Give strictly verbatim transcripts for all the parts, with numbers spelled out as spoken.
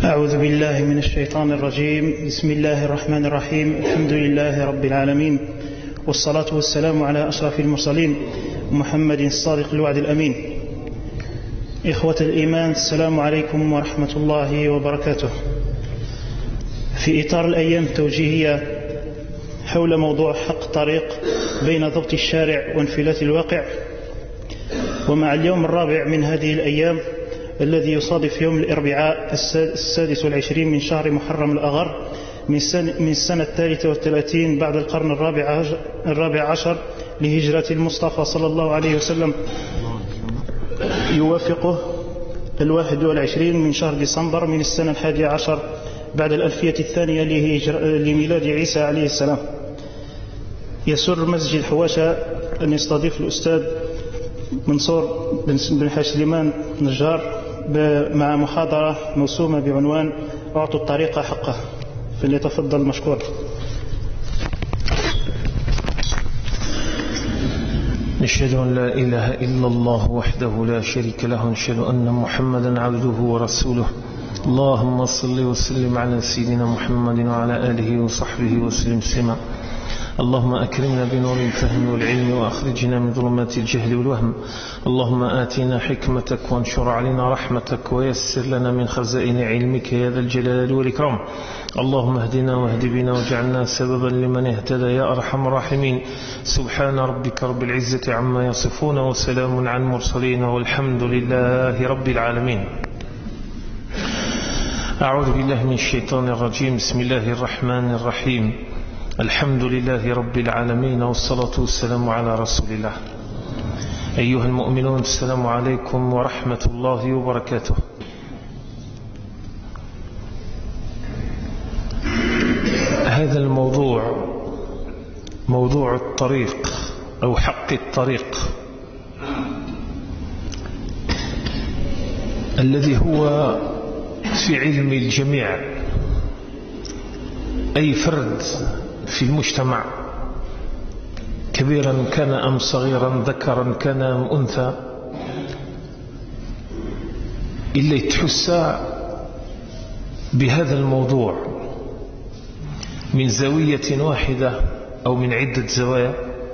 أعوذ بالله من الشيطان الرجيم. بسم الله الرحمن الرحيم. الحمد لله رب العالمين، والصلاة والسلام على أشرف المرسلين محمد الصادق الوعد الأمين. إخوة الإيمان، السلام عليكم ورحمة الله وبركاته. في إطار الأيام التوجيهية حول موضوع حق الطريق بين ضبط الشارع وانفلات الواقع، ومع اليوم الرابع من هذه الأيام الذي يصادف يوم الأربعاء السادس والعشرين من شهر محرم الأغر من السنة الثالثة والثلاثين بعد القرن الرابع, الرابع عشر لهجرة المصطفى صلى الله عليه وسلم، يوافقه الواحد والعشرين من شهر ديسمبر من السنة الحادية عشر بعد الألفية الثانية لميلاد عيسى عليه السلام. يسر مسجد حواشة أن يستضيف الأستاذ منصور بن حاج سليمان نجار مع محاضرة موسومة بعنوان أعطوا الطريق حقه، فليتفضل مشكور. نشهد أن لا إله إلا الله وحده لا شريك له، نشهد أن محمدا عبده ورسوله. اللهم صل وسلم على سيدنا محمد وعلى آله وصحبه وسلم سما. اللهم أكرمنا بنور الفهم والعلم وأخرجنا من ظلمات الجهل والوهم. اللهم آتنا حكمتك وانشر علينا رحمتك ويسر لنا من خزائن علمك يا ذا الجلال والإكرام. اللهم اهدنا واهد بنا واجعلنا سببا لمن اهتدى يا أرحم الراحمين. سبحان ربك رب العزة عما يصفون وسلام على المرسلين والحمد لله رب العالمين. أعوذ بالله من الشيطان الرجيم. بسم الله الرحمن الرحيم. الحمد لله رب العالمين، والصلاة والسلام على رسول الله. أيها المؤمنون، السلام عليكم ورحمة الله وبركاته. هذا الموضوع موضوع الطريق أو حق الطريق، الذي هو في علم الجميع، أي فرد في المجتمع كبيرا كان أم صغيرا، ذكرا كان أم أنثى، إلا يتحس بهذا الموضوع من زاوية واحدة أو من عدة زوايا،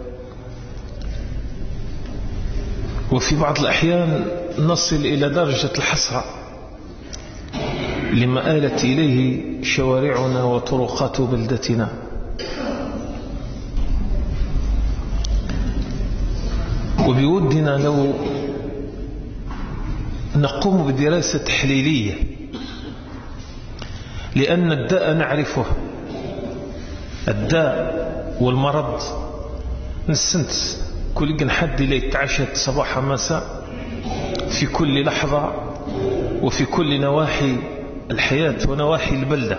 وفي بعض الأحيان نصل إلى درجة الحسرة لما آلت إليه شوارعنا وطرقات بلدتنا. وبودنا لو نقوم بدراسة تحليلية، لأن الداء نعرفه، الداء والمرض نسنت كل جن حد اللي يتعشت صباح مساء في كل لحظة وفي كل نواحي الحياة ونواحي البلدة.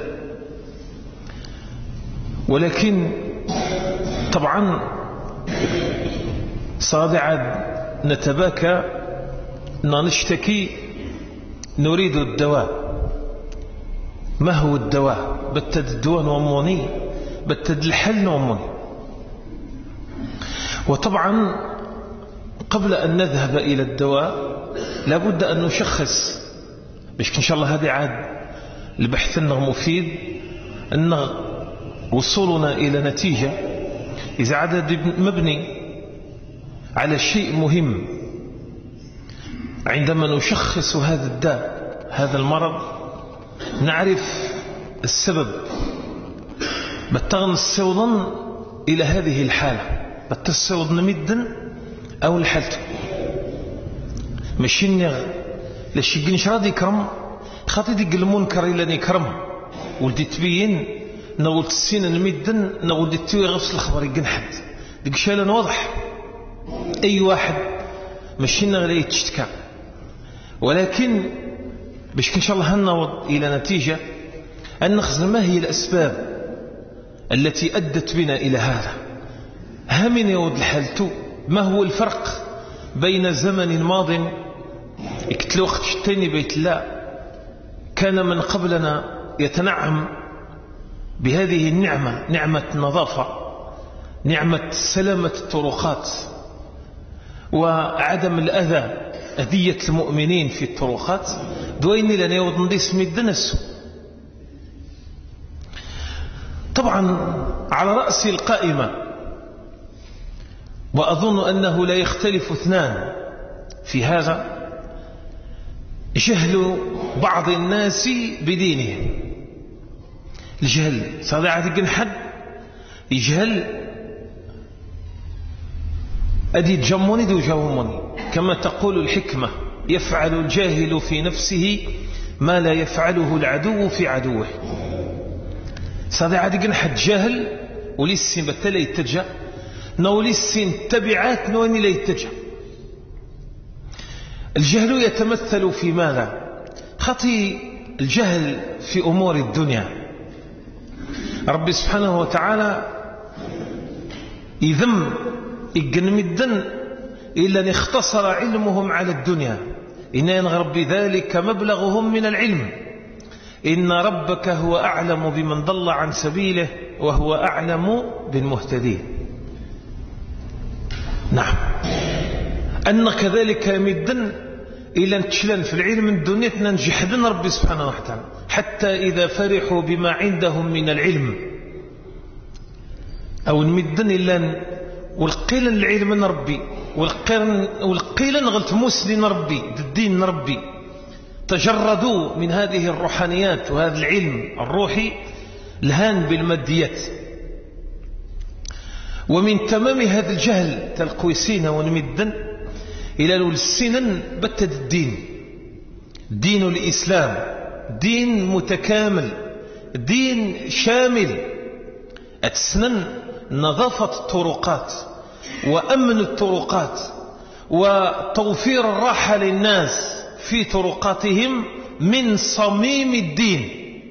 ولكن طبعا صادعا نتباكى نشتكي نريد الدواء. ما هو الدواء؟ بتد الدواء نوموني، بتد الحل نوموني. وطبعا قبل أن نذهب إلى الدواء لابد أن نشخص، باش إن شاء الله هذه عاد البحث مفيد، أن وصولنا إلى نتيجة إذا عدد مبني على شيء مهم. عندما نشخص هذا الداء، هذا المرض، نعرف السبب، بتغن السوضن إلى هذه الحالة، بتسوضن مدا أو الحالة ماشي نغ لشي قنش راضي كرم خاطي ديك المنكر إلا نكرم ولدي تبين نولد السين المدن نولد التوي غفص الخبر يقنحد ديك شالا واضح. أي واحد ماشي نغلي تشتكى، ولكن باش إن شاء الله هنوض إلى نتيجة أن نخزن ما هي الأسباب التي أدت بنا إلى هذا. همين يود الحالتو، ما هو الفرق بين زمن ماض اكتل وقت شتيني بيت الله كان من قبلنا يتنعم بهذه النعمة، نعمة النظافة، نعمة سلامة الطرقات وعدم الأذى، أذية المؤمنين في الطرقات، دويني لن يوضن دي سمي الدنس طبعا على رأس القائمة، وأظن أنه لا يختلف اثنان في هذا، جهل بعض الناس بدينهم. الجهل صديعة جنحد يجهل أدي جموني دو جاوموني، كما تقول الحكمة: يفعل الجاهل في نفسه ما لا يفعله العدو في عدوه. صديعة جنحد جاهل ولسين بتلا يتجا نولسين تبعات نواني لا يتجا. الجهل يتمثل في ماذا؟ خطي الجهل في أمور الدنيا. ربي سبحانه وتعالى إذم إجنم الدن إلا أن اختصر علمهم على الدنيا. إن ينغرب بذلك مبلغهم من العلم. إن ربك هو أعلم بمن ضل عن سبيله وهو أعلم بالمهتدين. نعم، أن كذلك يمدن إلى نتشلن في العلم الدنيا ننجحدن ربي سبحانه وتعالى، حتى إذا فرحوا بما عندهم من العلم أو نمدن إلا والقيل العلم من ربي والقيل نغلت مسلم ربي الدين ربي، تجردوا من هذه الروحانيات وهذا العلم الروحي الهان بالماديات. ومن تمام هذا الجهل تلقويسين ونمدن إلى السنن بتد الدين، دين الإسلام دين متكامل، دين شامل. أتسنن نظافة الطرقات وأمن الطرقات وتوفير الراحة للناس في طرقاتهم من صميم الدين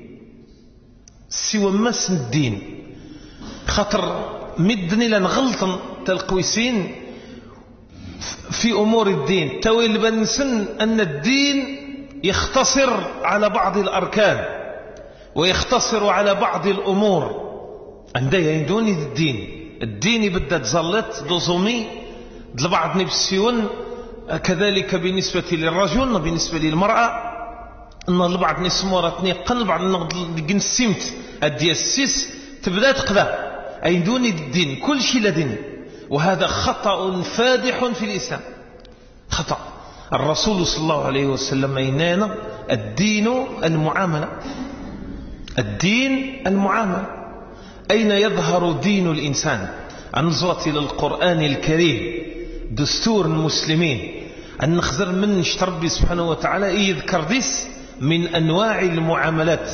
سوى مسن الدين. خطر مدني لنغلطن تلقويسين في أمور الدين تويل بنسن أن الدين يختصر على بعض الأركان ويختصر على بعض الأمور. عندها يندوني الدين الدين بدأ تزلت دوزومي لبعض نفسيون، كذلك بالنسبة للرجل بالنسبة للمرأة أن البعض نسمورتني قن بعض نقدر نسمت الدياسيس تبدأ تقدر أي دون الدين كل شيء لدين. وهذا خطأ فادح في الإسلام، خطأ. الرسول صلى الله عليه وسلم إننا الدين المعاملة، الدين المعاملة. أين يظهر دين الإنسان؟ أنظر إلى القرآن الكريم دستور المسلمين أن نخزر من ربي سبحانه وتعالى يذكر ديس من أنواع المعاملات.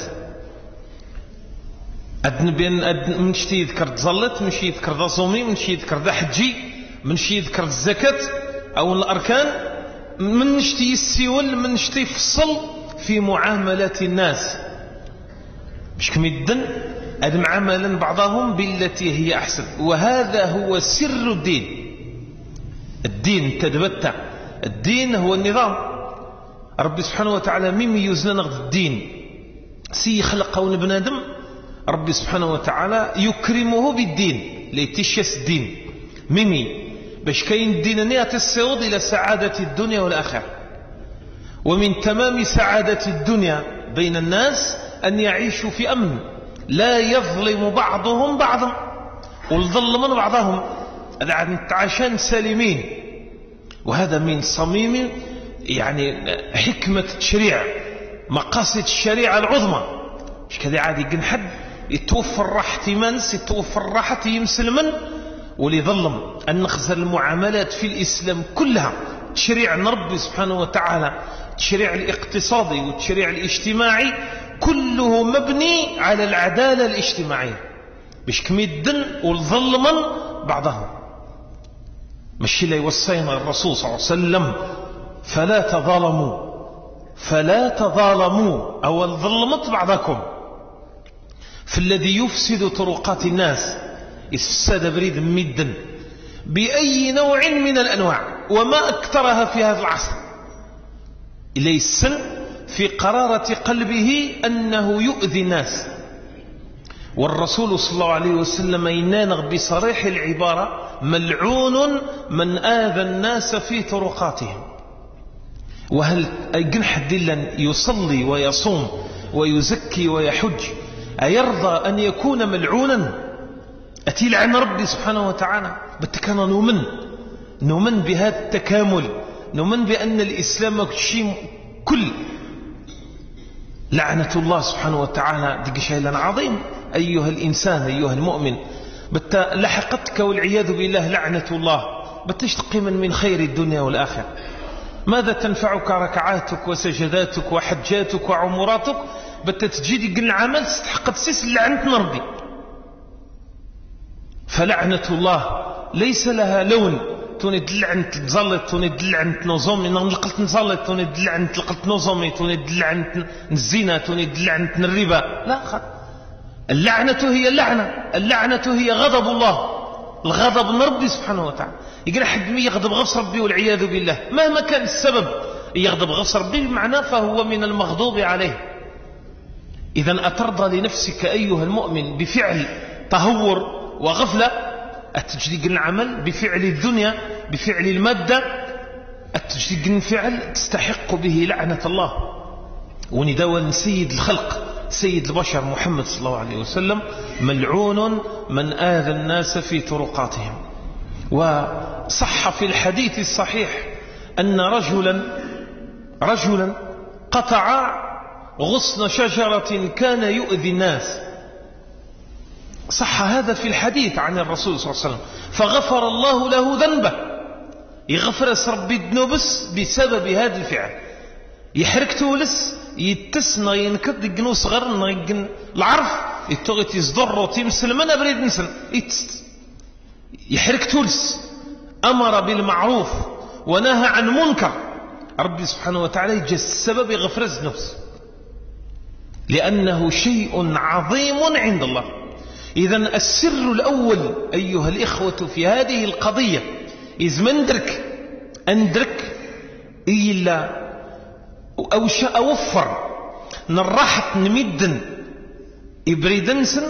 أدن بين أدن منشتي يذكر تزلت، منشي يذكر ذا صومي، منشي يذكر ذا حجي، منشي يذكر الزكاة أو الأركان، منشتي يسيول، منشتي يفصل في معاملات الناس. مش كم يدن أدم عملا بعضهم بالتي هي أحسن. وهذا هو سر الدين. الدين تدبتع، الدين هو النظام. ربي سبحانه وتعالى مم يوزن نغض الدين سي خلقه بنادم، ربي سبحانه وتعالى يكرمه بالدين ليتشيس الدين ميمي باش كاين الدين نيات السعود إلى سعادة الدنيا والآخرة. ومن تمام سعادة الدنيا بين الناس أن يعيشوا في أمن، لا يظلم بعضهم بعضا والظلم من بعضهم، هذا عن التعاشان سالمين. وهذا من صميم يعني حكمة التشريع، مقاصد الشريعة العظمى. مش كذا عادي جنحد يتوفر راحة منس، يتوفر راحة يمسلمن وليظلم أن نخزر المعاملات في الإسلام كلها. تشريع ربي سبحانه وتعالى، التشريع الاقتصادي والتشريع الاجتماعي كله مبني على العدالة الاجتماعية باش كميدن والظلمن بعضهم. ماشي لا يوصينا الرسول صلى الله عليه وسلم فلا تظالموا فلا تظالموا أو ظلمت بعضكم. فالذي يفسد طرقات الناس إفساد بريد مدن بأي نوع من الأنواع، وما أكثرها في هذا العصر. ليس في قرارة قلبه أنه يؤذي الناس. والرسول صلى الله عليه وسلم ينانغ بصريح العبارة: ملعون من آذى الناس في طرقاتهم. وهل جنح دلا يصلي ويصوم ويزكي ويحج أيرضى أن يكون ملعونا أتي لعن ربي سبحانه وتعالى؟ بتكنا نؤمن نؤمن بهذا التكامل، نؤمن بأن الإسلام شيء كل لعنة الله سبحانه وتعالى دي شيء عظيم. أيها الإنسان أيها المؤمن بت لحقتك والعياذ بالله لعنة الله، بتشتقي من من خير الدنيا والآخرة. ماذا تنفعك ركعاتك وسجداتك وحجاتك وعمراتك بتتجيد قل عمل تستحق تسيس لعنة ربي؟ فلعنة الله ليس لها لون توني دلعنت تزلط توني دلعنت نظامي نقلت نزلط توني دلعنت لقلت نظامي توني دلعنت الزنا توني دلعنت الربا. لا خد. اللعنة هي اللعنة، اللعنة هي غضب الله، الغضب من ربي سبحانه وتعالى. يقول حد مي يغضب غفص ربي والعياذ بالله مهما كان السبب يغضب غفص ربي بمعنى فهو من المغضوب عليه. إذن أترضى لنفسك أيها المؤمن بفعل تهور وغفلة التجديد العمل بفعل الدنيا بفعل المادة التجديد الفعل تستحق به لعنة الله. ونداول سيد الخلق سيد البشر محمد صلى الله عليه وسلم ملعون من آذى الناس في طرقاتهم. وصح في الحديث الصحيح أن رجلا رجلا قطع غصن شجرة كان يؤذي الناس، صح هذا في الحديث عن الرسول صلى الله عليه وسلم، فغفر الله له ذنبه، يغفر ربي الذنوبس بسبب هذا الفعل. يحرك تولس يتسنى ينكد يجنو صغر يجن العرف يتوغت يصدر وتمسل من أبريد نسل يتست يحرك تولس أمر بالمعروف ونهى عن منكر. ربي سبحانه وتعالى يجي السبب يغفر الذنوب لأنه شيء عظيم عند الله. إذن السر الأول أيها الإخوة في هذه القضية إذ من درك أندرك إلا أو شاء أوفر نرحت نمدن إبريدنسن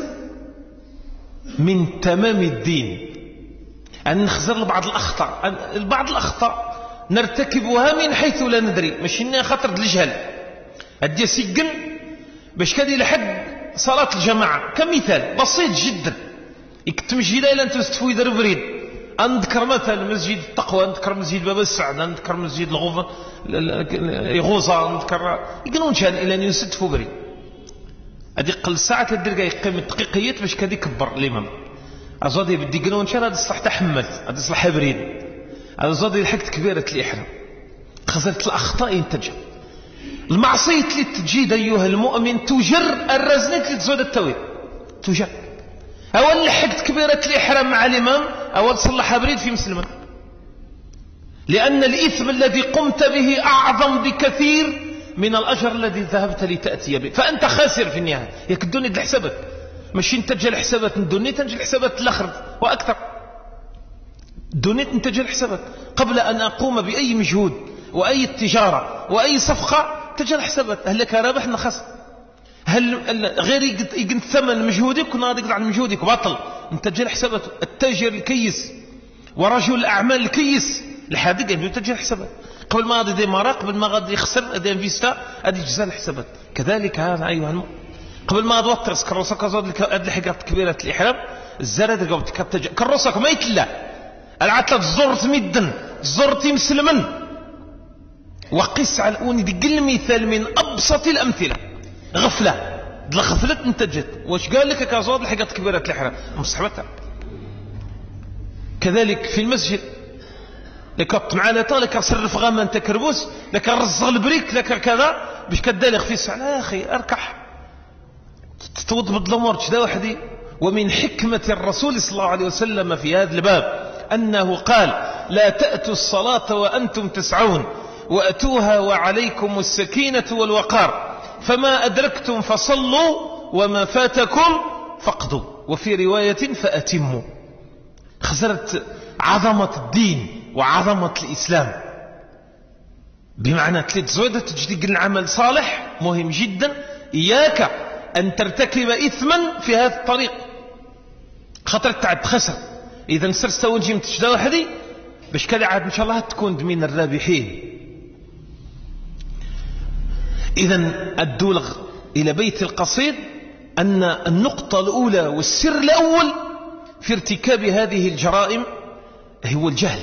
من تمام الدين أن نخزر بعض الأخطاء. بعض الأخطاء نرتكبها من حيث لا ندري، مش إنها خطر الجهل. أدي سجن باش كادي لحد صلاة الجماعة كمثال بسيط جدا يكتم جيدا إلى أن تستفوي در بريد. أنذكر مثلا مسجد التقوى، أنذكر مسجد باب السعد، أنذكر مسجد الغوفة يغوصة، أنذكر يقولون شان إلى أن يستفوا بريد. أدي قل ساعة الدرجة يقيم الدقيقيات باش كادي كبر الإمام أزودي بدي يقولون شان هذا الصلاح تحمل هذا الصلاح بريد هذا زودي الحكت كبيرة الإحرام. خزرت الأخطاء ينتج المعصية اللي تجيد أيها المؤمن تجر الرزنة اللي تزود التويل تجر. أول لحقت كبيرة الإحرام مع الإمام أول صلح بريد في مسلمة، لأن الإثم الذي قمت به أعظم بكثير من الأجر الذي ذهبت لتأتي به، فأنت خاسر في النهاية. ياك الدنيا لحسابك مش انتج الحسابات الدنيا تنجي الحسابات الآخر وأكثر. الدنيا تنتج الحسابات قبل أن أقوم بأي مجهود وأي تجارة وأي صفقة تجي الحسابات هل لك رابح نخس، هل غير يقن ثمن مجهودك وناضي عن مجهودك باطل. انتج الحسابات التاجر الكيس ورجل الأعمال الكيس الحادق يعني تجي الحسابات قبل ما غادي ديمارا قبل ما غادي يخسر دي انفيستا هذه جزاء الحسابات. كذلك هذا أيها المؤمن قبل ما غادي تسكر كروسك زود هذه الحاجات كبيرة الإحرام الزرد قبل تكتج كروسك ما يتلا العتلة زرت مدن زرت مسلمن. وقس على الأوني دي قل مثال من أبسط الأمثلة غفلة الغفلة انتجت واش قال لك كازود الحاجات كبيرة الإحرام مصحبتها. كذلك في المسجد لك معنا تا لك صرف غاما انت كربوس لك رزغ البريك لك كذا باش كدالغ في الساعه يا اخي اركح تتوضب الامور كذا وحدي. ومن حكمه الرسول صلى الله عليه وسلم في هذا الباب انه قال لا تاتوا الصلاه وانتم تسعون واتوها وعليكم السكينه والوقار فما ادركتم فصلوا وما فاتكم فاقضوا وفي روايه فاتموا. خسرت عظمه الدين وعظمة الإسلام بمعنى ثلاث زودة تجديد العمل صالح مهم جدا. إياك أن ترتكب إثما في هذا الطريق خطر تعد خسر. إذا سرست ونجي متشدا وحدي باش كذا عاد إن شاء الله تكون من الرابحين. إذا الدولغ إلى بيت القصيد أن النقطة الأولى والسر الأول في ارتكاب هذه الجرائم هو الجهل.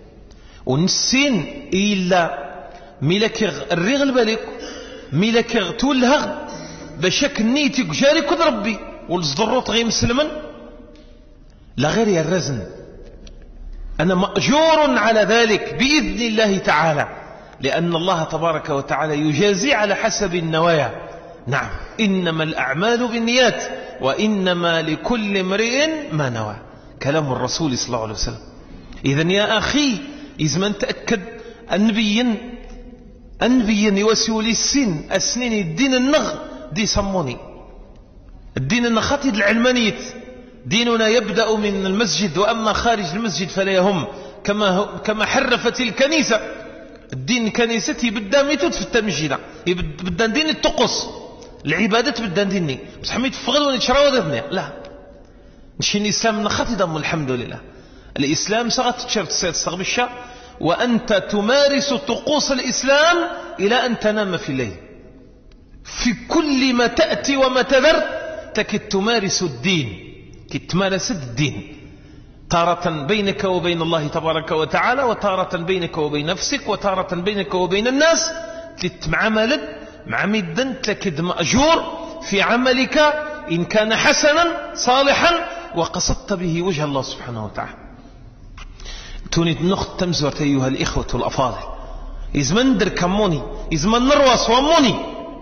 ونسين إلا ملك الرغل بالك ملك تولهغ بشك نيتك جارك ربي والزضروط غير مسلما لا غير يرزن. أنا مأجور على ذلك بإذن الله تعالى، لأن الله تبارك وتعالى يجازي على حسب النوايا. نعم، إنما الأعمال بالنيات وإنما لكل امرئ ما نوى، كلام الرسول صلى الله عليه وسلم. إذن يا أخي إذا تأكد النبي النبي يوسولي السن السنين الدين النغ دي سموني الدين النخطي العلمانية. ديننا يبدأ من المسجد، وأما خارج المسجد فلا يهم، كما كما حرفت الكنيسة. الدين الكنيسة يبدا ميتود في التمجيدة، يبدا دين الطقوس العبادات بدا ديني بس حميد فغل ونشراو ضدنا. لا نشي الإسلام نخطي دم الحمد لله. الإسلام سغت تشرت تستغب الشاء، وأنت تمارس طقوس الإسلام إلى أن تنام في الليل. في كل ما تأتي وما تذر تكد تمارس الدين، تمارس الدين تارة بينك وبين الله تبارك وتعالى، وتارة بينك وبين نفسك، وتارة بينك وبين الناس. تتعامل مع مدن تكد مأجور في عملك إن كان حسنا صالحا وقصدت به وجه الله سبحانه وتعالى. توني نخت تمزورت أيها الإخوة الأفاضل، إذا من در كموني إذا من نروى صوموني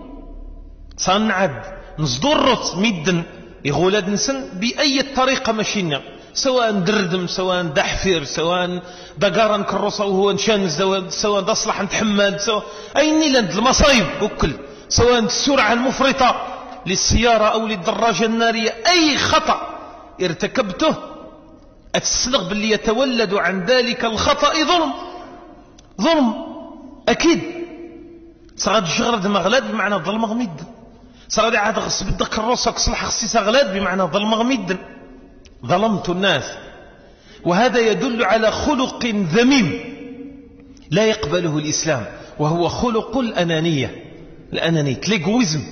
صنعد نصدرت مدن يغولد نسن بأي طريقة مشينا، سواء دردم سواء دحفير سواء دقارا كروسا وهو نشان سواء دصلح نتحمد سواء أي نيلاند المصايب وكل، سواء السرعة المفرطة للسيارة أو للدراجة النارية، أي خطأ ارتكبته أتسلغ باللي يتولد عن ذلك الخطأ ظلم. ظلم أكيد. صغاد شغرد مغلاد بمعنى ظلم غميد، صغاد عاد غصب الدك الروسك صلح خصيصة غلاد بمعنى ظلم غميد، ظلمت الناس. وهذا يدل على خلق ذميم لا يقبله الإسلام، وهو خلق الأنانية. الأنانية الإيغويزم.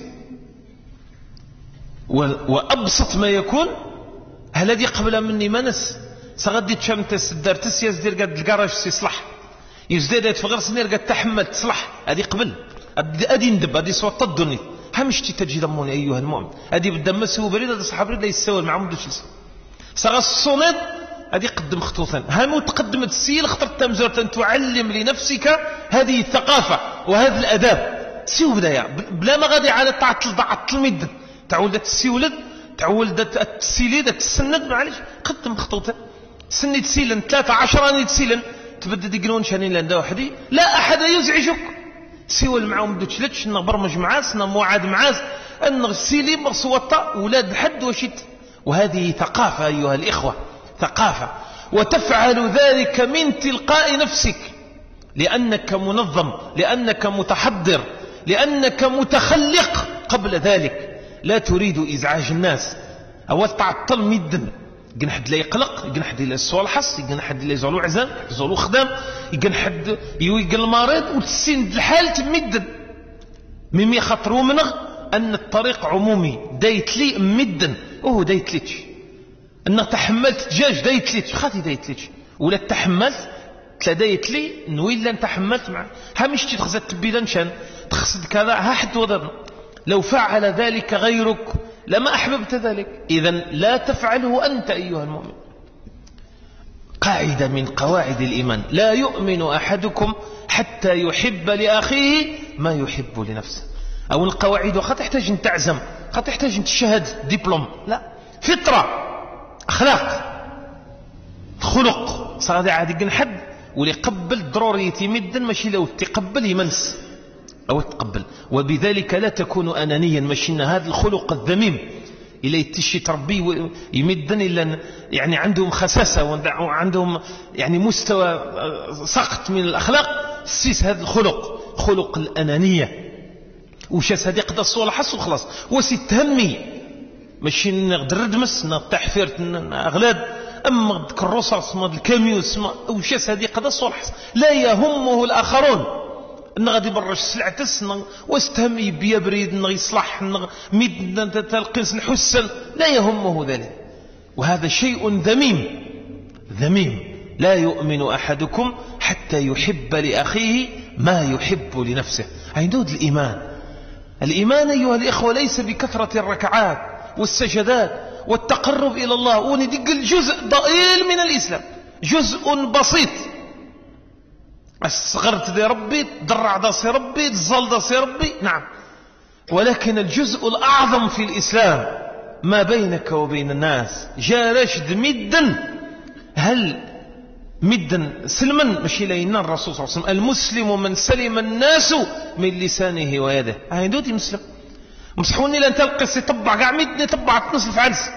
وأبسط ما يكون هل الذي قبل مني منس سغدي تشم تسدر تسياز دير قد الكراج سيصلح يزداد في غير سنير قد تحمل تصلح هذه قبل أدي ندب هذه صوت الدنيا همشتي تجي دموني أيها المؤمن هذه بدم مسه بريد هذا صحاب ريد يسوي مع مدة جلسة صغى الصند هذه قدم خطوطا هم تقدم السيل اخترت تمزرة أن تعلم لنفسك هذه الثقافة وهذا الأداب سيو بداية بلا ما غادي على تعطل تعطل مد تعود تسيولد تعود تسيلد تسند معلش قدم خطوطا سني تسيلن ثلاثة عشرة تسيلن تبدأ يقولون شانين لندا وحدي لا أحد يزعجك سوى المعهم دوتشلتش نبرمج معاس نموعد معاس أن غسيلي مصوطة ولاد حد وشت. وهذه ثقافة أيها الإخوة ثقافة وتفعل ذلك من تلقاء نفسك لأنك منظم لأنك متحضر لأنك متخلق قبل ذلك لا تريد إزعاج الناس أول تعطل مدن يجن حد لا يقلق يجن حد لا يسوى الحص يجن حد لا يزولو عزام يزولو خدام يجن حد يويق المريض وتسين الحال تمدد مما يخطروا منه أن الطريق عمومي دايت لي مدن وهو دايت ليش أن تحملت دجاج دايت ليش خاطي دايت ليش ولا تحملت تلا دايت لي نويل لن تحملت مع همش تخزت تبيدا نشان تخصد كذا ها حد وضر لو فعل ذلك غيرك لما أحببت ذلك إذن لا تفعله أنت أيها المؤمن. قاعدة من قواعد الإيمان لا يؤمن أحدكم حتى يحب لأخيه ما يحب لنفسه أو القواعد وقد تحتاج أن تعزم قد تحتاج أن تشهد دبلوم لا فطرة أخلاق خلق صار عادي حد واللي قبل ضروري يتمد ماشي لو تقبل يمنس أو تقبل وبذلك لا تكون أنانيا مشينا هذا الخلق الذميم إلى يتشي تربي يمدن إلا يعني عندهم خساسة وعندهم يعني مستوى سقط من الأخلاق سيس هذا الخلق خلق الأنانية وشاس هذه قد الصولة حس وخلاص وسيتهمي ماشي نقدر ندمس نطحفير أغلاد أما كروسة اسمه الكاميو اسمه وشاس هذه قد الصولة حس لا يهمه الآخرون إن غادي برش سلعتس واستهم يبيا بريد إن يصلح ميد تلقيس الحسن، لا يهمه ذلك. وهذا شيء ذميم ذميم. لا يؤمن أحدكم حتى يحب لأخيه ما يحب لنفسه. عندود الإيمان. الإيمان أيها الإخوة ليس بكثرة الركعات والسجدات والتقرب إلى الله، وندق الجزء ضئيل من الإسلام، جزء بسيط. الصغرت دي ربي، تضرع داسي ربي، تزال داسي ربي، نعم. ولكن الجزء الأعظم في الإسلام ما بينك وبين الناس. جاء رشد مدا، هل مدا سلما مشي لينا الرسول صلى الله عليه وسلم المسلم من سلم الناس من لسانه ويده. هاي دوتي مسلم مسحوني لن تلقى يطبع قاع مدني طبع تنصف عدس.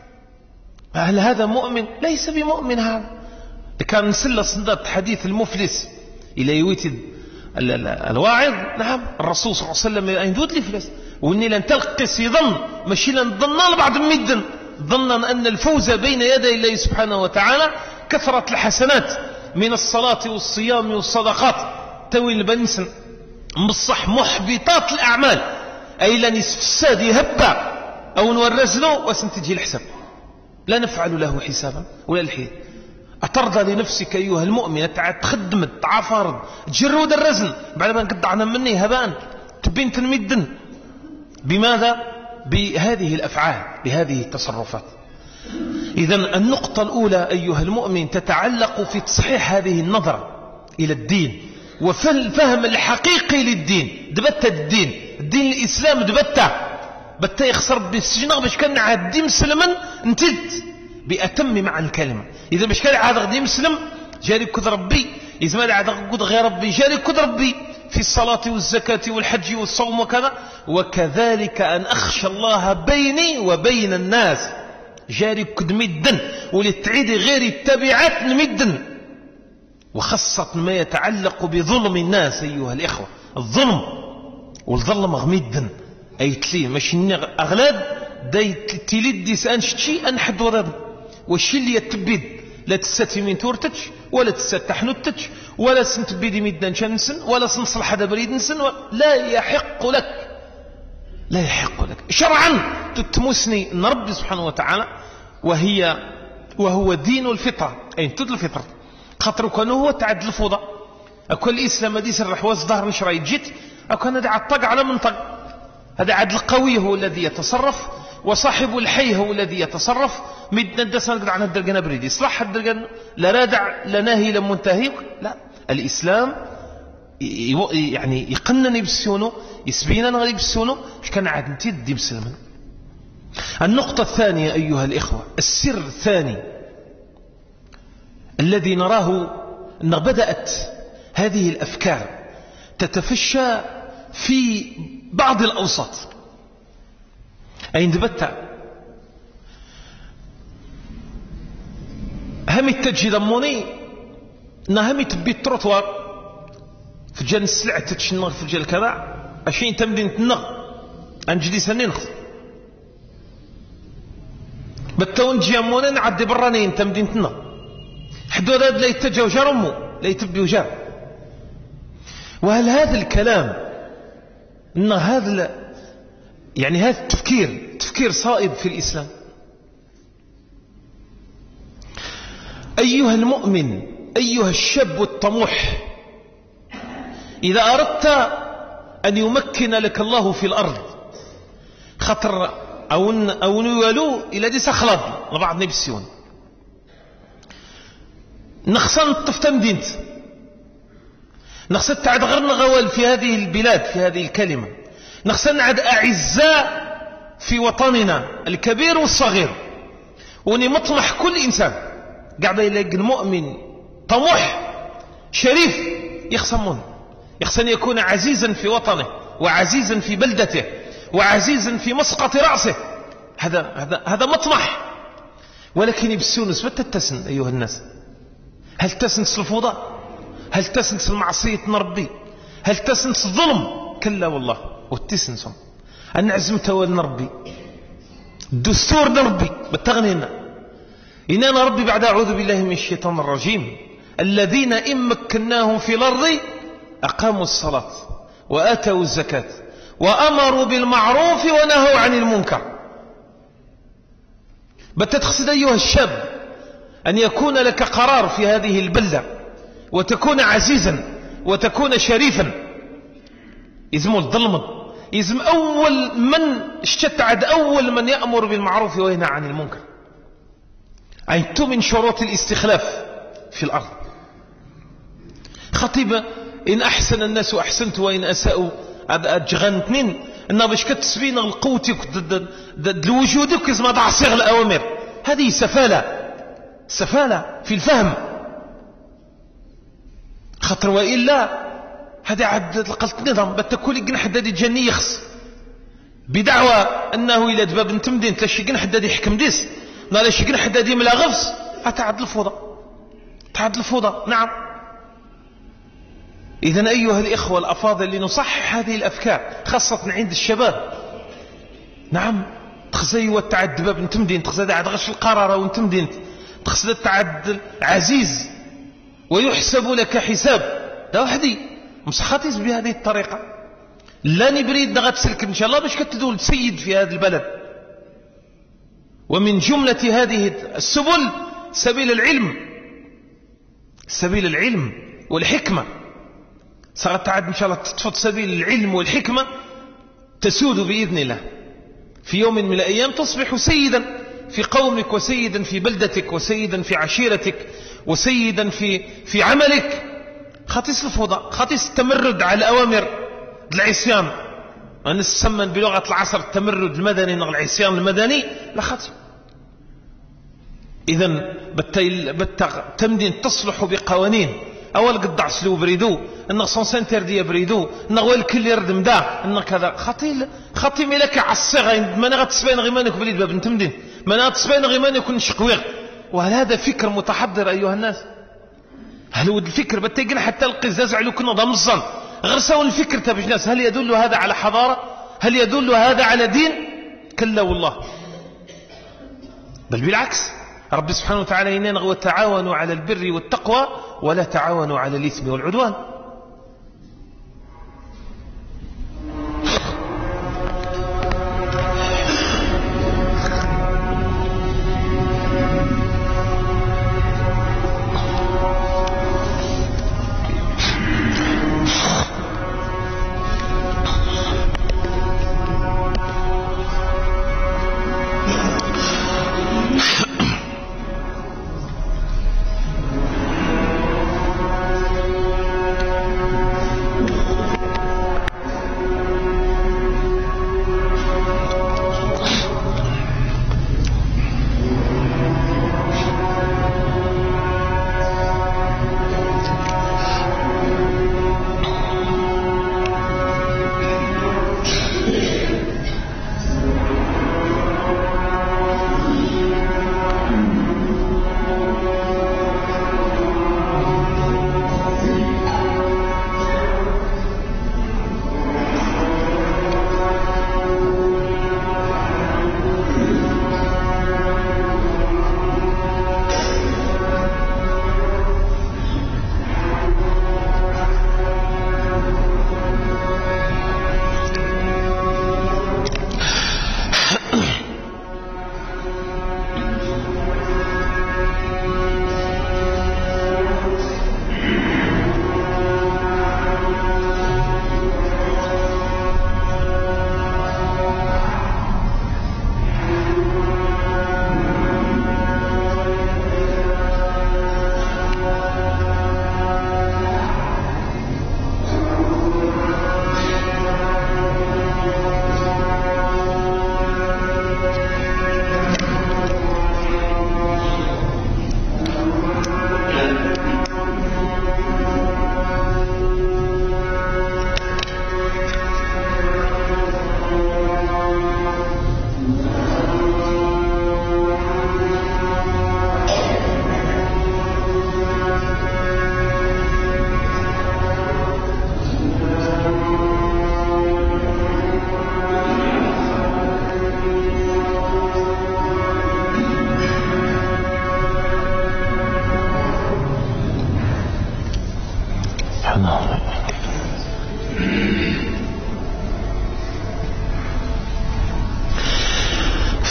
هل هذا مؤمن؟ ليس بمؤمن. هذا كان نسل صندات حديث المفلس إلى يويتد الواعظ. نعم الرسول صلى الله عليه وسلم يندود لي فلس، وإني لن تلقس يظن مشي لن ظننا لبعض مدن ظنا أن الفوز بين يدي الله سبحانه وتعالى كثرة الحسنات من الصلاة والصيام والصدقات توي البنسن مصح محبطات الأعمال، أي لن يسفساد يهبى أو نورز له وسنتجي الحساب، لا نفعل له حسابا ولا الحين. أترضى لنفسك أيها المؤمن تخدم تعافرد جرود الرزن بعد ما قطعنا مني هبان تبين تنمدن؟ بماذا؟ بهذه الأفعال، بهذه التصرفات. إذن النقطة الأولى أيها المؤمن تتعلق في تصحيح هذه النظرة إلى الدين وفهم الحقيقي للدين. دبت الدين الدين الإسلام دبته بتا يخسر بالسجن باش كان عادي مسلما انتد بأتم معنى الكلمة. إذا باش كان عاد غادي مسلم جاري كد ربي، إذا ما عاد كد غير ربي جاري كد ربي في الصلاة والزكاة والحج والصوم وكذا. وكذلك أن أخشى الله بيني وبين الناس جاري كد مدن ولتعيد غير التبعات مدن، وخاصة ما يتعلق بظلم الناس أيها الإخوة. الظلم والظلم غميدا أي تلي ماشي أغلاد داي تليد دي سأنشتشي أنحد وضاد والشي اللي يتبيد لا تستي من تورتش ولا تستحنوتش ولا سنتبيدي ميدان شمسن ولا سنصلح هذا بريد نسن، لا يحق لك لا يحق لك شرعا تتمسني ان ربي سبحانه وتعالى وهي وهو دين الفطرة، أي تد الفطرة خاطر كان هو تعد الفوضى. أكون الإسلام دي سر حواس ظهر مش راي جيت أكون هذا عطق على منطق. هذا عد القوي هو الذي يتصرف وصاحب الحي هو الذي يتصرف. مدنا الدس نقدر عن الدرجة بريدي صلاح الدرجة لا رادع لا ناهي لا منتهي. لا، الإسلام يعني يقنني بالسونو يسبينا نغري بالسونو مش كان عاد نتيد دي بسلمنا. النقطة الثانية أيها الإخوة، السر الثاني الذي نراه أن بدأت هذه الأفكار تتفشى في بعض الأوساط. أي نبتع همي التجي ضموني نهمي تبي التروتوار في جال السلعة تتشنغ في جال كذا عشان تمدين تنغ أنجدي سنين خذ بتون جيامونا نعدي برانين تمدين تنغ حدود هذا لا يتجه وجار أمه لا يتبي وجار. وهل هذا الكلام إن هذا يعني هذا التفكير تفكير صائب في الإسلام؟ أيها المؤمن أيها الشاب الطموح، إذا أردت أن يمكن لك الله في الأرض خطر أو أو نولو إلى دي سخلط لبعض نبسيون نخصن الطفتم دينت نخصن تعد غرنا غوال في هذه البلاد في هذه الكلمة، نخصن عد أعزاء في وطننا الكبير والصغير، وني مطمح كل إنسان قاعد يلاقي المؤمن طموح شريف يخصمون يخصن يكون عزيزا في وطنه وعزيزا في بلدته وعزيزا في مسقط رأسه. هذا هذا هذا مطمح. ولكن يبسونس متى تسن أيها الناس؟ هل تسنس الفوضى؟ هل تسنس المعصية نربي؟ هل تسنس الظلم؟ كلا والله. والتسنسهم أن عزمت ونربي الدستور نربي بالتغنينا إننا ربي بعد أعوذ بالله من الشيطان الرجيم الذين إن مكناهم في الأرض أقاموا الصلاة وآتوا الزكاة وأمروا بالمعروف ونهوا عن المنكر. بتتقصد أيها الشاب أن يكون لك قرار في هذه البلدة وتكون عزيزا وتكون شريفا. يزم الظلم، يزم أول من اشتتعد، أول من يأمر بالمعروف وينهى عن المنكر. أنت من شروط الاستخلاف في الأرض. خطيب إن أحسن الناس أحسنت وإن أساءوا أجغنتنين إنه باش كتسبين القوتك لوجودك كزما تعصيغ الأوامر. هذه سفالة، سفالة في الفهم. خطر وإلا هذا عد لقلت نظام بتكولي قنح دادي جاني يخص بدعوى أنه إلى دباب نتمدين تلاشي قنح دادي حكم ديس نالاشي قنح دادي ملا غفص أتعد الفوضى، تعد الفوضى. نعم. إذن أيها الإخوة الأفاضل لنصحح هذه الأفكار خاصة عند الشباب. نعم. تخزي والتعد دباب نتمدين تخزي عد غش القرارة ونتمدين تخزي التعد عزيز ويحسب لك حساب. ده وحدي مسخطيز بهذه الطريقة. لا نبريد نغت سلك إن شاء الله باش كتدول سيد في هذا البلد. ومن جملة هذه السبل سبيل العلم، سبيل العلم والحكمة. سأتعد إن شاء الله تتفض سبيل العلم والحكمة تسود بإذن الله. في يوم من الأيام تصبح سيدا في قومك وسيدا في بلدتك وسيدا في عشيرتك وسيدا في في عملك. خاطيس الفوضى، خاطيس التمرد على الأوامر العصيان. أنا نسمى بلغة العصر التمرد المدني، العصيان المدني لا خاطر. إذن بالتمدين تصلح بقوانين. أول قد عسلو بريدو إنك سنسنتر دي بريدو إنك والكل يردم دا إنك كذا خطيل خطي ملك عالصغة ما نغت تسبين غيمانك بليد باب نتمدين ما نغت تسبين غيمانك نشقويغ. وهل هذا فكر متحضر أيها الناس؟ هل هو الفكر بتجن حتى القزاز على كنا ضمزن غير سوى الفكر تبج ناس؟ هل يدل هذا على حضارة؟ هل يدل هذا على دين؟ كلا والله، بل بالعكس. رب سبحانه وتعالى ينين وتعاونوا على البر والتقوى ولا تعاونوا على الإثم والعدوان.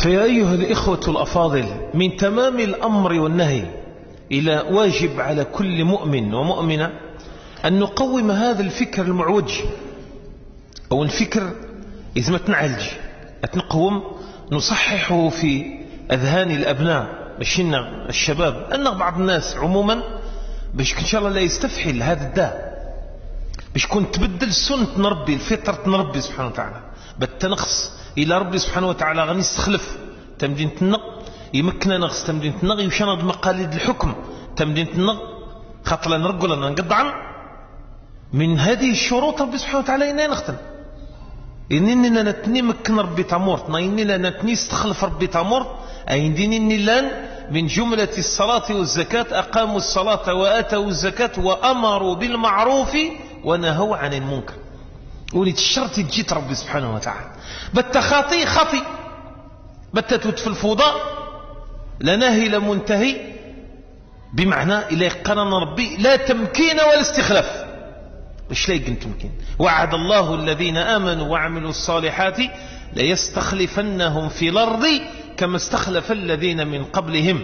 فيا أيها الإخوة الأفاضل، من تمام الأمر والنهي إلى واجب على كل مؤمن ومؤمنة أن نقوم هذا الفكر المعوج، أو الفكر إذا ما تنعالج نقوم نصححه في أذهان الأبناء بشنا الشباب، أن بعض الناس عموما باش إن شاء الله لا يستفحل هذا الداء، باش كون تبدل سنة نربي الفطرة نربي سبحانه وتعالى بالتنقص إلى ربي سبحانه وتعالى غني يستخلف تمدين تنق يمكننا نغس تمدين تنق يشنض مقاليد الحكم تمدين تنق خاطر نرجل لنا نقطع من هذه الشروط ربي سبحانه وتعالى إننا نختم إننا نتني مكن ربي تامور إننا نتني استخلف ربي تامور أينديني لان من جملة الصلاة والزكاة أقاموا الصلاة وآتوا الزكاة وأمروا بالمعروف ونهوا عن المنكر. ولد الشرط جيت ربي سبحانه وتعالى بت خاطي خاطي بتتوت في الفوضى لا ناهي لا منتهي، بمعنى إلى قرن ربي لا تمكين ولا استخلاف. مش لاقي تمكين. وعد الله الذين آمنوا وعملوا الصالحات ليستخلفنهم في الأرض كما استخلف الذين من قبلهم.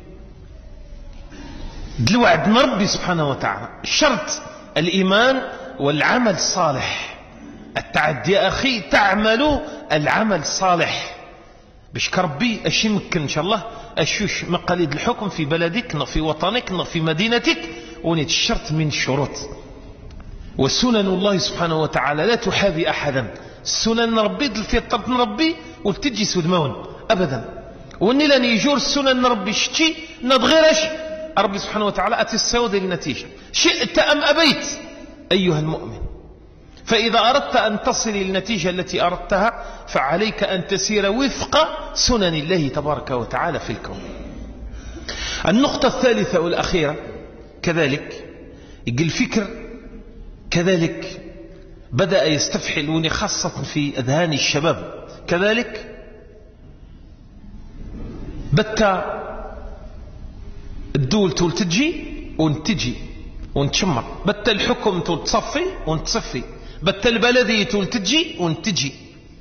الوعد من ربي سبحانه وتعالى شرط الإيمان والعمل الصالح. التعدي يا أخي تعملوا العمل الصالح باش كربي أش يمكن إن شاء الله أشوش مقاليد الحكم في بلدك في وطنك في مدينتك، ونيت الشرط من الشروط. وسنن الله سبحانه وتعالى لا تحابي أحدا. السنن ربي الفطرة ربي وتجي سودمون أبدا، واني لن يجور السنن ربي شتي نضغيرش ربي سبحانه وتعالى أتي السود النتيجة شئت أم أبيت أيها المؤمن. فإذا أردت أن تصل للنتيجة التي أردتها فعليك أن تسير وفق سنن الله تبارك وتعالى في الكون. النقطة الثالثة والأخيرة كذلك يقول الفكر كذلك بدأ يستفحلون خاصة في أذهان الشباب. كذلك بتا الدول تول تجي ونتجي ونتشمر، بتا الحكم تول تصفي ونتصفي، بتا البلدية تول تجي ونتجي.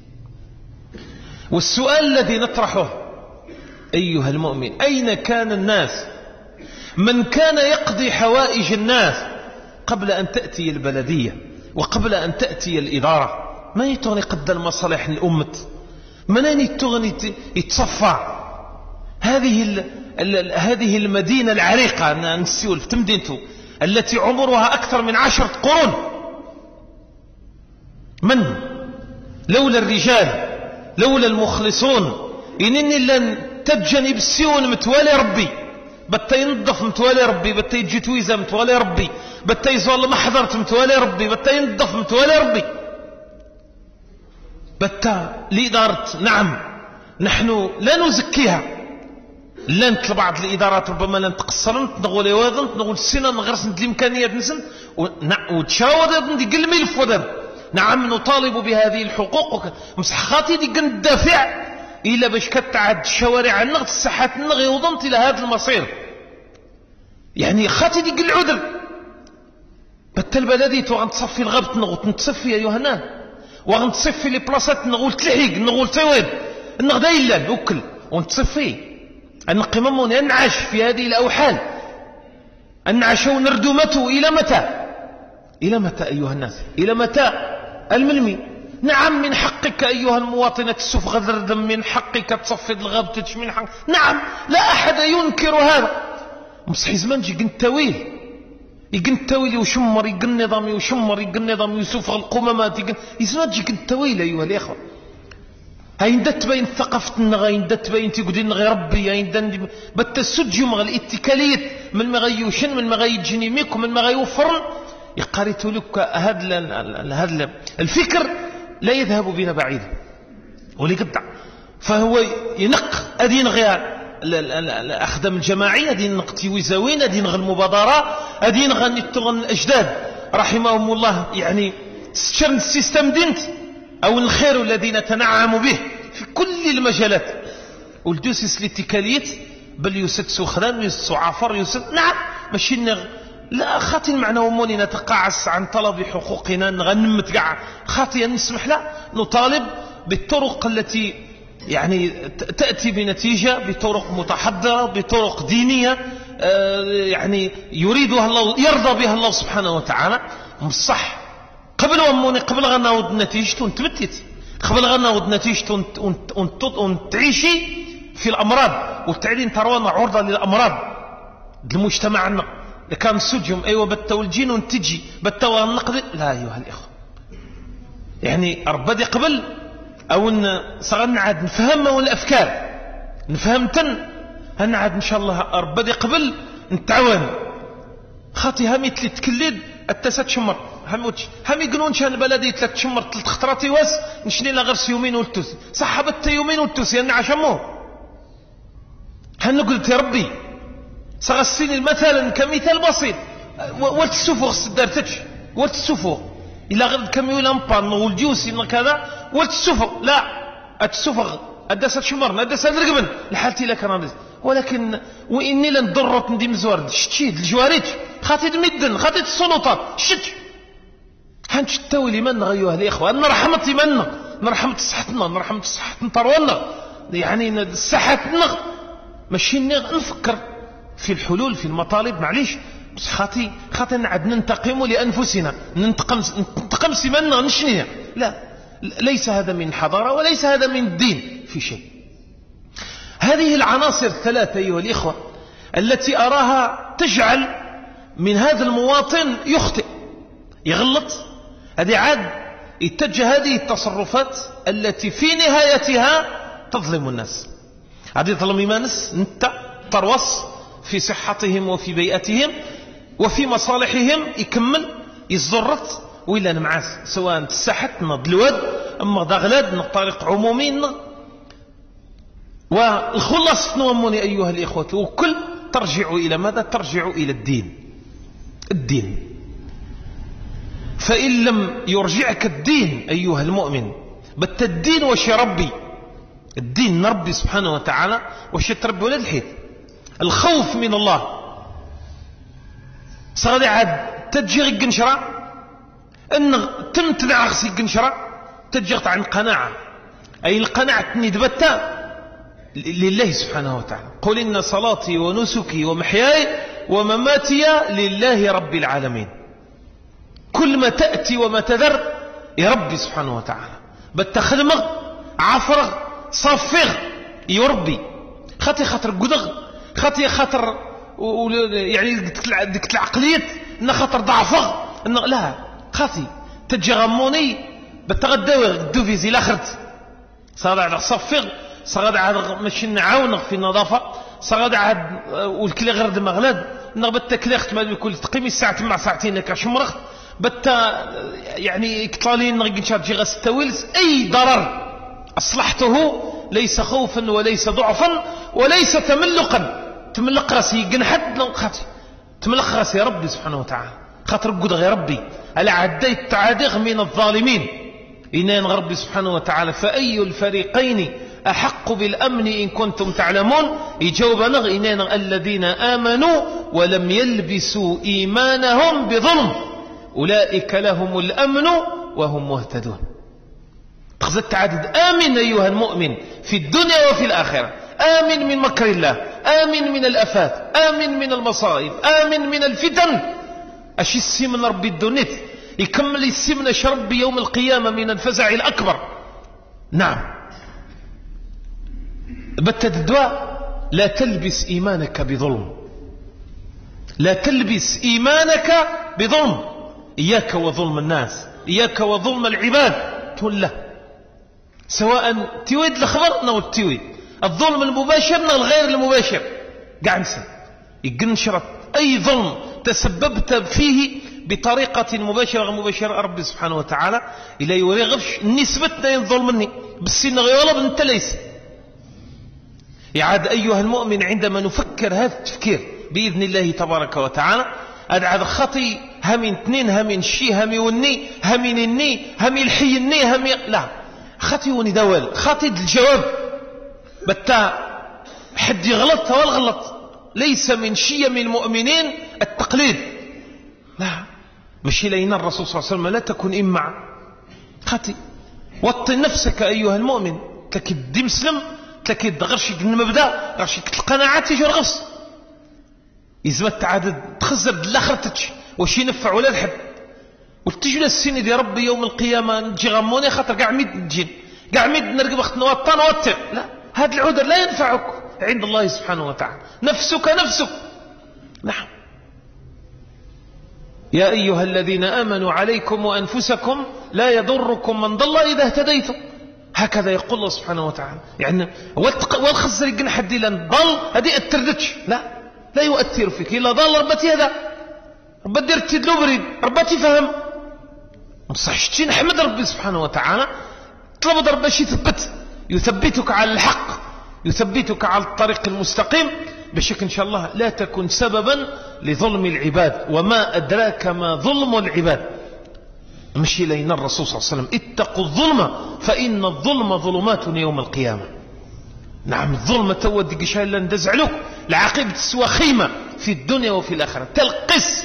والسؤال الذي نطرحه أيها المؤمن، أين كان الناس من كان يقضي حوائج الناس قبل أن تأتي البلدية وقبل أن تأتي الإدارة؟ ما يتغني قد المصالح الأمة، مناني يتغني يتصفى هذه ال ال هذه المدينة العريقة نسيول في مدينته التي عمرها أكثر من عشرة قرون. من لولا الرجال لولا المخلصون إنني لن تجنب السيون متوالي ربي، بتا ينظف متوالي ربي، بتا يجي تويزة متوالي ربي، بتا يزول محضرت متوالي ربي، بتا ينظف متوالي ربي، بتا لإدارة. نعم نحن لا نزكيها، لن بعض الإدارات ربما لن تقصرن نقول يوازن نقول السنة نغرس الإمكانيات نسن وتشاور دي قل ملف ودم. نعم نطالب بهذه الحقوق مسح خاطي دي قل الدافع إلا باش كتعد الشوارع النغط الساحات النغي وضمت إلى هذا المصير، يعني خاطي دي قل العذر. بتا البلدي وغنتصفي الغابة نغوت نتصفي أيها الناس، وغنتصفي لي بلاصات نغول تلحيق نغول تويب النغدا إلا نوكل ونتصفي النقمم ننعش في هذه الأوحال النعش ونردمته. إلى متى؟ إلى متى أيها الناس؟ إلى متى الملمي؟ نعم من حقك أيها المواطنة السفغ ذردم، من حقك تصفد الغابة من حق. نعم لا أحد ينكر هذا. مصحي زمان جي قنت تويل يقن تويل وشمر يقن نظامي وشمر يقن نظامي يسفغ القمامات يقن يزمان جي قنت تويل أيها الإخوة. هين دت بين ثقافتنا غين دت بين تقولين غير ربي هين دن بتسجي مغ الاتكالية من ما غيوشن من ما غيجني ميك ومن ما غيوفرن يقاريت لك هذا هذا الفكر لا يذهب بنا بعيدا ولي قطع. فهو ينق أدين غير الأخدم الجماعي أدين نقتي ويزاوين أدين غير المبادرة أدين غير نتغن الأجداد رحمهم الله، يعني تشرن السيستم دينت أو الخير الذي نتنعم به في كل المجالات. والدوسس الاتكالية بل يسدسوا خدام يسدسوا عفر يسد. نعم ماشي نغ لا خاطي المعنى وموني نتقاعس عن طلب حقوقنا نغنمت قاع خاطي نسمح لا نطالب بالطرق التي يعني تأتي بنتيجة بطرق متحضرة بطرق دينية يعني يريدها الله يرضى بها الله سبحانه وتعالى مصح قبل وموني قبل غناود نتيجة ونتبتت قبل غناود نتيجة ونتعيشي في الأمراض والتعليم تروانا عرضة للأمراض المجتمع كان سجم أيوة بتو الجين ونتجي بتو النقد لا أيها الإخوة يعني ربدي قبل أو أن صغرنا عاد نفهم والأفكار نفهمتن هن عاد إن شاء الله ربدي قبل نتعاون خاطي همي تلي تكلد التسات شمر هم هم يقولون شان بلدي ثلاث شمر ثلاث خطراتي واس نشني لا غير يومين والتوسي صحبت يومين والتوسي أنا عشمو هن قلت يا ربي سغسيني مثلا كمثال بسيط والتسوفو الدارتش والتسوفو إلا غير كم يقول أمبان والجوسي كذا والتسوفو لا التسوفو الدسات شمرنا الدسات رقبن لحالتي لك أنا ولكن وإني لن ضرت ندي مزورد شتيد الجواريت خاطي دمدن خاطي السلطات شت هنش التولي من أيها الإخوة أن رحمتي من نرحمة صحتنا نرحمة صحتنا طرونا يعني صحتنا ماشي نفكر في الحلول في المطالب معليش بس خاطي خاطي نعد ننتقم لأنفسنا ننتقم ننتقم سمنا نشنيها لا ليس هذا من حضارة وليس هذا من الدين في شيء. هذه العناصر الثلاثة أيها الإخوة التي أراها تجعل من هذا المواطن يخطئ يغلط هذه عاد يتجه هذه التصرفات التي في نهايتها تظلم الناس هذه ظلم الناس انت تروص في صحتهم وفي بيئتهم وفي مصالحهم يكمل يزرط وإلا نمعاس سواء تساحتنا دلواد أما دغلادنا طريق عمومينا والخلاص نوموني أيها الإخوة وكل ترجع إلى ماذا ترجع إلى الدين الدين فإن لم يرجعك الدين أيها المؤمن بت الدين وش ربي الدين نربي سبحانه وتعالى وش تربي ولد الحيث الخوف من الله صغدي عاد تجيغ القنشرة أن تمتنع غسي القنشرة تجيغ عن قناعة أي القناعة ندبتها لله سبحانه وتعالى قل إن صلاتي ونسكي ومحياي ومماتي لله رب العالمين كل ما تأتي وما تذر يا ربي سبحانه وتعالى بتخدمغ عفرغ صفغ يربي خاطي خاطر قدغ خاطي خاطر يعني ديك العقلية إن خاطر ضعفغ إن لا خاطي تجي غموني بتغداوي دوفيزي لاخرت صار على صفغ صار عاد ماشي نعاونغ في النظافة صار عاد والكلي غير دمغلاد نغبت كليخت ما بكل تقيمي ساعة مع ساعتين لك شمرخت بتا يعني كطالين نغي تجي غستويلز أي ضرر أصلحته ليس خوفا وليس ضعفا وليس تملقا تملق راسي جنحد لو خاطي تملق راسي يا ربي سبحانه وتعالى خاطر قد يا ربي ألا عديت تعادغ من الظالمين إنان ربي سبحانه وتعالى فأي الفريقين أحق بالأمن إن كنتم تعلمون يجاوب نغ إنان الذين آمنوا ولم يلبسوا إيمانهم بظلم أولئك لهم الأمن وهم مهتدون تخزت تعدد آمن أيها المؤمن في الدنيا وفي الآخرة آمن من مكر الله آمن من الأفات آمن من المصائب آمن من الفتن أشي السمن ربي الدنيا يكمل السمن شرب يوم القيامة من الفزع الأكبر نعم بتد الدواء لا تلبس إيمانك بظلم لا تلبس إيمانك بظلم إياك وظلم الناس إياك وظلم العباد تقول له سواء تيويد الخبر أو التيويد الظلم المباشر أو الغير المباشر قاعد نسى يقنشرت أي ظلم تسببت فيه بطريقة مباشرة غير مباشرة ربي سبحانه وتعالى إلا يوري غفش نسبتنا ينظلم مني بالسن غيولب أنت ليس يعاد أيها المؤمن عندما نفكر هذا التفكير بإذن الله تبارك وتعالى أدعى خطي همين اثنين همين شي همي وني همين الني همي الحي الني همي لا خطي وني دوال خطي الجواب بتا حد يغلط والغلط ليس من شيم المؤمنين التقليد لا مشي لينا الرسول صلى الله عليه وسلم لا تكن إمع خطي وطن نفسك أيها المؤمن تلاكي الدي مسلم تلاكي غيرشي المبدا غيرشي القناعات تيجي الغص يزمت تعاد تخزر الاخر تتش واش ينفع ولا الحد وتجي للسين دي ربي يوم القيامه نجي غموني خاطر كاع ميت نجي كاع ميت نرقب وقت نوطن وطن لا هذا العذر لا ينفعك عند الله سبحانه وتعالى نفسك نفسك. نعم يا أيها الذين آمنوا عليكم وأنفسكم لا يضركم من ضل إذا اهتديتم هكذا يقول الله سبحانه وتعالى يعني والخزر يقن حد لن ضل هذه التردتش لا لا يؤثر فيك إلا ضل ربتي هذا ربتي درتي دلوبري ربتي فهم مصحشتين نحمد ربي سبحانه وتعالى طلب ربي شي ثبت يثبتك على الحق يثبتك على الطريق المستقيم بشكل إن شاء الله لا تكن سببا لظلم العباد وما أدراك ما ظلم العباد مشي لين الرسول صلى الله عليه وسلم اتقوا الظلم فإن الظلم ظلمات يوم القيامة. نعم الظلم تودك شيء لن تزعلك العاقبة تسوى خيمة في الدنيا وفي الآخرة تلقس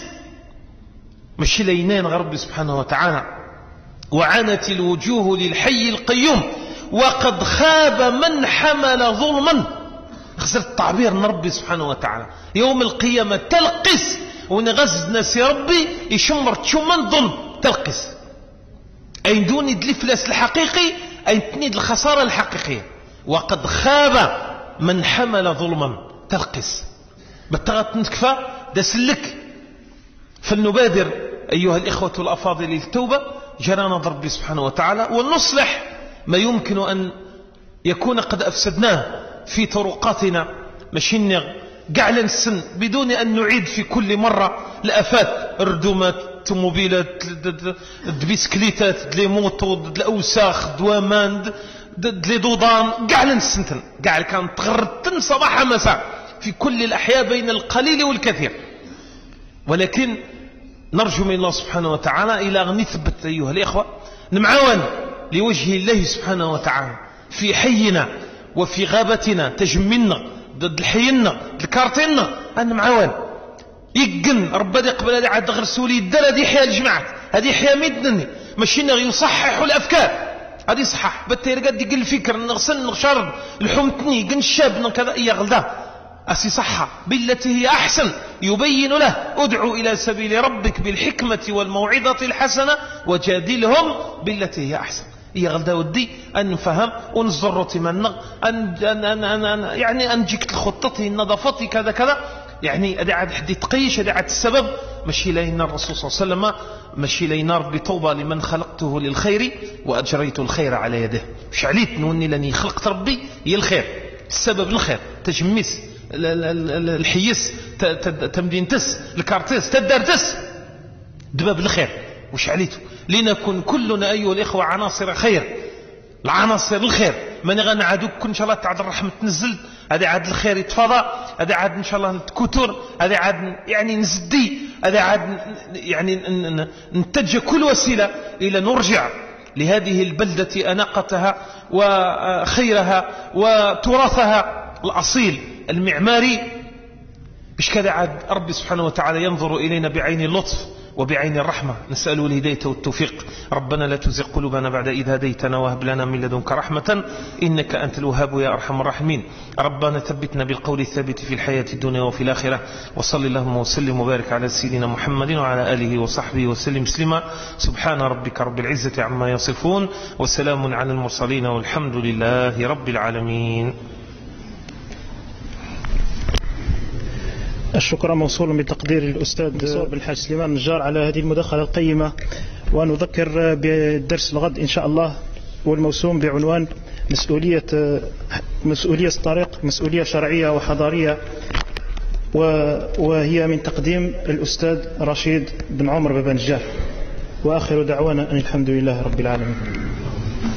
مشي لينين غرب سبحانه وتعالى وعنت الوجوه للحي القيوم وقد خاب من حمل ظلما خسر التعبير من ربي سبحانه وتعالى يوم القيامة تلقس ونغز ناس ربي يشمر تشمن ظلم تلقس أي دون الفلاس الحقيقي أي تنيد الخسارة الحقيقية وقد خاب من حمل ظلما تلقس بتغط نتكفى دسلك فلنبادر أيها الإخوة الأفاضل للتوبة جرانا ربي سبحانه وتعالى ونصلح ما يمكن أن يكون قد أفسدناه في طرقاتنا مشين قاعد السن بدون أن نعيد في كل مرة الآفات الردومات التوموبيلات البسكليتات لي موطو الأوساخ دوامان لي دودان قاعد السن قاعد كان تغرد صباح مساء في كل الأحياء بين القليل والكثير ولكن نرجو من الله سبحانه وتعالى إلى أن نثبت أيها الإخوة نمعاون لوجه الله سبحانه وتعالى في حينا وفي غابتنا تجملنا ضد الحينا الكارتينا أن معاون يقن ربنا يقبل هذه عاد غرسولي الدار هذه حياة الجماعة هذه حياة مدني ماشي يصحح الأفكار هذه صحح بتير قد يقل الفكر نغسل نغشر الحمتني قن الشاب كذا إيا غلدا أسي صحة بالتي هي أحسن يبين له ادعو إلى سبيل ربك بالحكمة والموعظة الحسنة وجادلهم بالتي هي أحسن إيا غلدا ودي أن نفهم ونزر تمنى أن, أن, أن, أن, أن يعني أنجيك الخطة النظافة كذا كذا يعني أدي عاد حد يتقيش أدي عاد السبب مشي لينا الرسول صلى الله عليه وسلم مشي لينا ربي طوبى لمن خلقته للخير وأجريت الخير على يده مش عليت نوني لاني خلقت ربي هي الخير السبب الخير تجميس الحيس تمدين تس الكارتيس تدارتس دباب الخير وش عليته لنكن كلنا أيها الإخوة عناصر خير العناصر الخير من غنى عدوك كن إن شاء الله تعد الرحمة تنزل هذا عاد الخير يتفضى هذا عاد إن شاء الله نتكتر هذا عاد يعني نزدي هذا عاد يعني نتجه كل وسيلة إلى نرجع لهذه البلدة أناقتها وخيرها وتراثها الأصيل المعماري مش كذا عاد ربي سبحانه وتعالى ينظر إلينا بعين اللطف وبعين الرحمة نسأله الهداية والتوفيق ربنا لا تزغ قلوبنا بعد إذ هديتنا وهب لنا من لدنك رحمة إنك أنت الوهاب يا أرحم الراحمين ربنا ثبتنا بالقول الثابت في الحياة الدنيا وفي الآخرة وصل اللهم وسلم وبارك على سيدنا محمد وعلى آله وصحبه وسلم مسلما سبحان ربك رب العزة عما يصفون وسلام على المرسلين والحمد لله رب العالمين. الشكر موصول بتقدير الأستاذ بن الحاج سليمان النجار على هذه المداخلة القيمة ونذكر بالدرس الغد إن شاء الله والموسوم بعنوان مسؤولية مسؤولية الطريق مسؤولية شرعية وحضارية وهي من تقديم الأستاذ رشيد بن عمر بن نجار وآخر دعوانا أن الحمد لله رب العالمين.